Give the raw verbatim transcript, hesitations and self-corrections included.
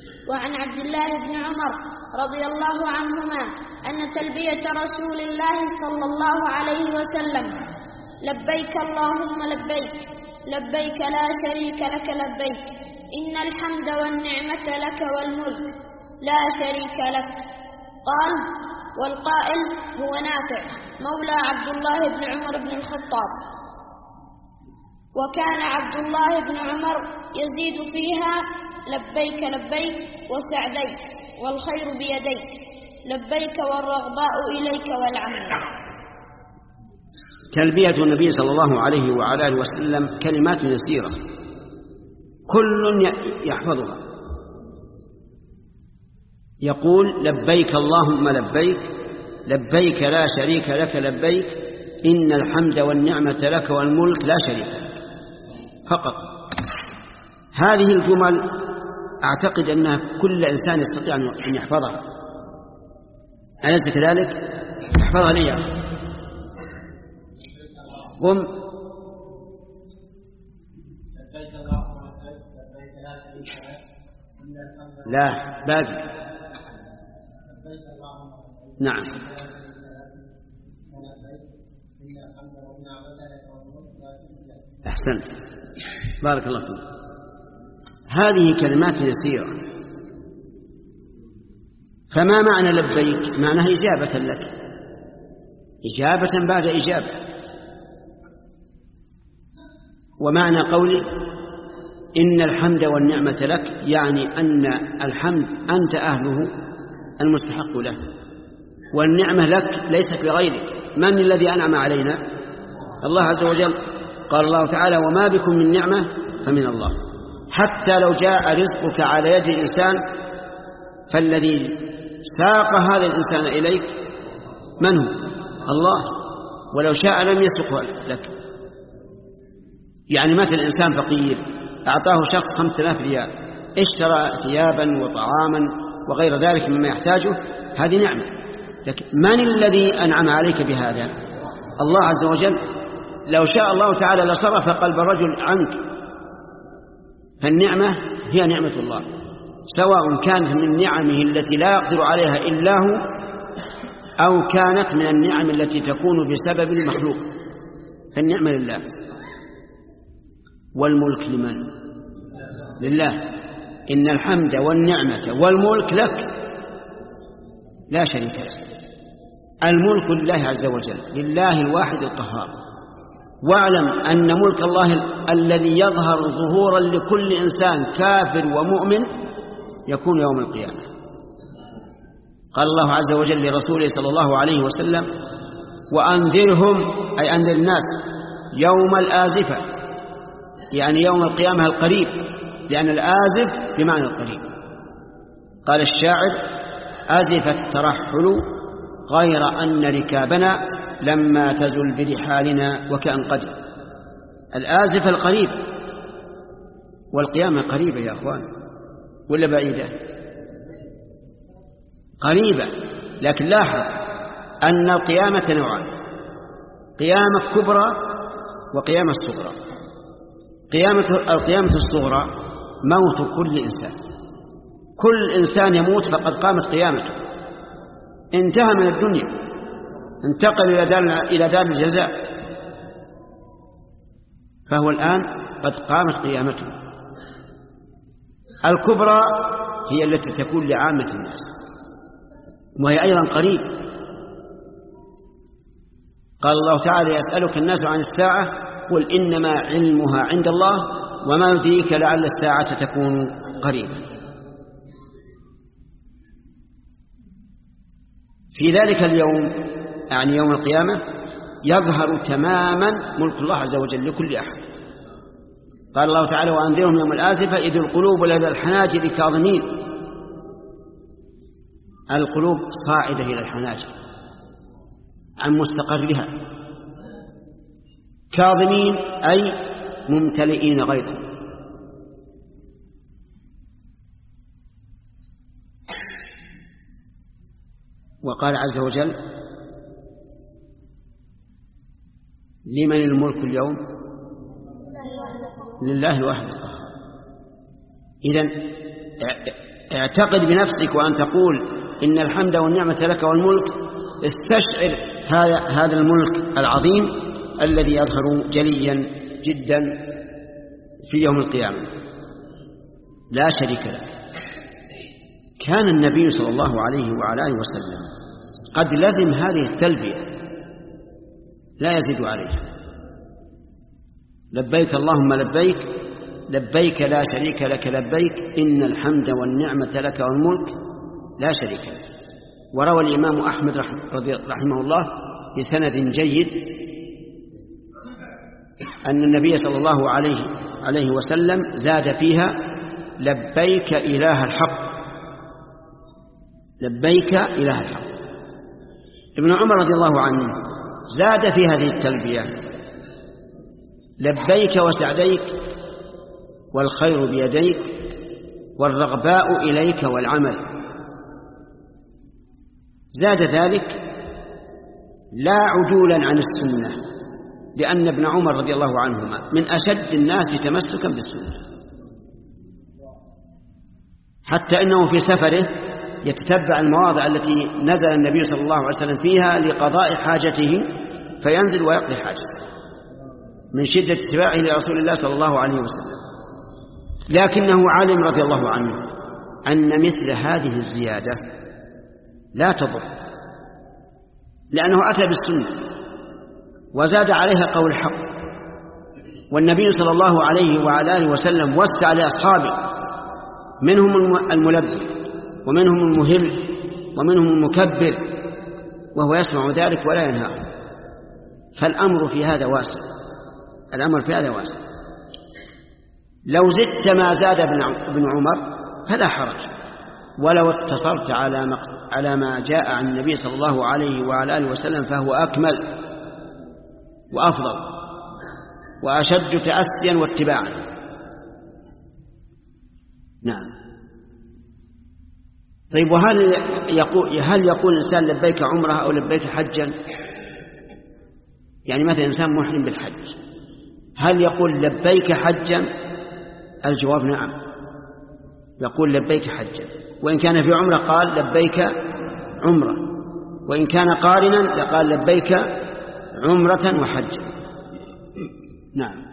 وعن عبد الله بن عمر رضي الله عنهما أن تلبية رسول الله صلى الله عليه وسلم: لبيك اللهم لبيك لبيك لا شريك لك لبيك إن الحمد والنعمة لك والملك لا شريك لك. قال: والقائل هو نافع مولى عبد الله بن عمر بن الخطاب. وكان عبد الله بن عمر يزيد فيها: لبيك لبيك وسعديك والخير بيديك لبيك والرغباء إليك والعمل. تلبية النبي صلى الله عليه وعلى آله وسلم كلمات يسيرة كل يحفظها. يقول: لبيك اللهم لبيك لبيك لا شريك لك لبيك إن الحمد والنعمة لك والملك لا شريك لك. فقط هذه الجمل أعتقد أن كل إنسان يستطيع أن يحفظها، أليس كذلك؟ احفظها لي يا أخي. قم. لا باقي. نعم. أحسنت، بارك الله فيك. هذه كلمات يسيرة. فما معنى لبيك؟ معناها إجابة لك، إجابة بعد إجابة. ومعنى قوله إن الحمد والنعمة لك يعني أن الحمد أنت أهله المستحق له، والنعمة لك ليست لغيرك. من الذي أنعم علينا؟ الله عز وجل. قال الله تعالى: وما بكم من نعمة فمن الله. حتى لو جاء رزقك على يد الإنسان فالذي ساق هذا الإنسان إليك من هو؟ الله، ولو شاء لم يسقه لك. يعني مثل إنسان فقير أعطاه شخص خمسة آلاف ريال، اشترى ثيابا وطعاما وغير ذلك مما يحتاجه، هذه نعمة. لكن من الذي أنعم عليك بهذا؟ الله عز وجل. لو شاء الله تعالى لصرف قلب الرجل عنك. فالنعمة هي نعمة الله، سواء كانت من نعمه التي لا يقدر عليها إلا هو، أو كانت من النعم التي تكون بسبب المخلوق. فالنعمة لله. والملك لمن؟ لله. إن الحمد والنعمة والملك لك لا شريك له. الملك لله عز وجل، لله الواحد القهار. واعلم أن ملك الله الذي يظهر ظهورا لكل إنسان كافر ومؤمن يكون يوم القيامة. قال الله عز وجل لرسوله صلى الله عليه وسلم: وأنذرهم، أي أنذر الناس، يوم الآزفة، يعني يوم القيامة القريب، لأن الآزف بمعنى القريب. قال الشاعر: أزف الترحل غير أن ركابنا لما تزل برحالنا وكأن قدر. الآزف القريب، والقيامة قريبة يا أخوان ولا بعيدة؟ قريبة. لكن لاحظ أن القيامة نوعان: قيامة كبرى وقيامة صغرى. قيامة القيامة الصغرى موت كل إنسان، كل إنسان يموت فقد قامت قيامته، انتهى من الدنيا، انتقل إلى دار إلى دار الجزاء، فهو الآن قد قامت قيامته. الكبرى هي التي تكون لعامة الناس، وهي أيضا قريب. قال الله تعالى: يسألك الناس عن الساعة قل إنما علمها عند الله وما يدريك لعل الساعة تكون قريبا. في ذلك اليوم، يعني يوم القيامة، يظهر تماما ملك الله عز وجل لكل أحد. قال الله تعالى: وأنذرهم يوم الآزفة إذ القلوب لدى الحناجر كاظمين. القلوب صاعدة إلى الحناجر عن مستقرها، كاظمين أي ممتلئين غيظا. وقال عز وجل: لمن الملك اليوم؟ لله الواحد القهار. إذن اعتقد بنفسك وأن تقول إن الحمد والنعمة لك والملك، استشعر هذا هذا الملك العظيم الذي يظهر جليا جدا في يوم القيامة لا شريك له. كان النبي صلى الله عليه وعلى آله وسلم قد لزم هذه التلبية لا يزيد عليها. لبيك اللهم لبيك لبيك لا شريك لك لبيك إن الحمد والنعمة لك والملك لا شريك لك. وروى الإمام أحمد رحمه الله بسند جيد أن النبي صلى الله عليه عليه وسلم زاد فيها لبيك إله الحق، لبيك إله الحق. ابن عمر رضي الله عنه زاد في هذه التلبية لبيك وسعديك والخير بيديك والرغباء إليك والعمل. زاد ذلك لا عدولا عن السنة، لأن ابن عمر رضي الله عنهما من أشد الناس تمسكا بالسنة، حتى إنه في سفره يتتبع المواضع التي نزل النبي صلى الله عليه وسلم فيها لقضاء حاجته فينزل ويقضي حاجته من شدة اتباعه لرسول الله صلى الله عليه وسلم. لكنه علم رضي الله عنه أن مثل هذه الزيادة لا تضر، لأنه أتى بالسنة وزاد عليها قول الحق، والنبي صلى الله عليه وعلى آله وسلم وسع لأصحابه منهم الملبي ومنهم المهل ومنهم المكبر وهو يسمع ذلك ولا ينهى. فالأمر في هذا واسع، الأمر في هذا واسع. لو زدت ما زاد ابن عمر فلا حرج، ولو اتصرت على ما على ما جاء عن النبي صلى الله عليه وعلى آله وسلم فهو أكمل وأفضل وأشد تأسيا واتباعا. نعم. طيب، وهل يقول هل يقول الإنسان لبيك عمره أو لبيك حجا؟ يعني مثلا إنسان محرم بالحج هل يقول لبيك حجا؟ الجواب نعم، يقول لبيك حجا، وإن كان في عمره قال لبيك عمره، وإن كان قارنا لقال لبيك عمرة وحجا. نعم.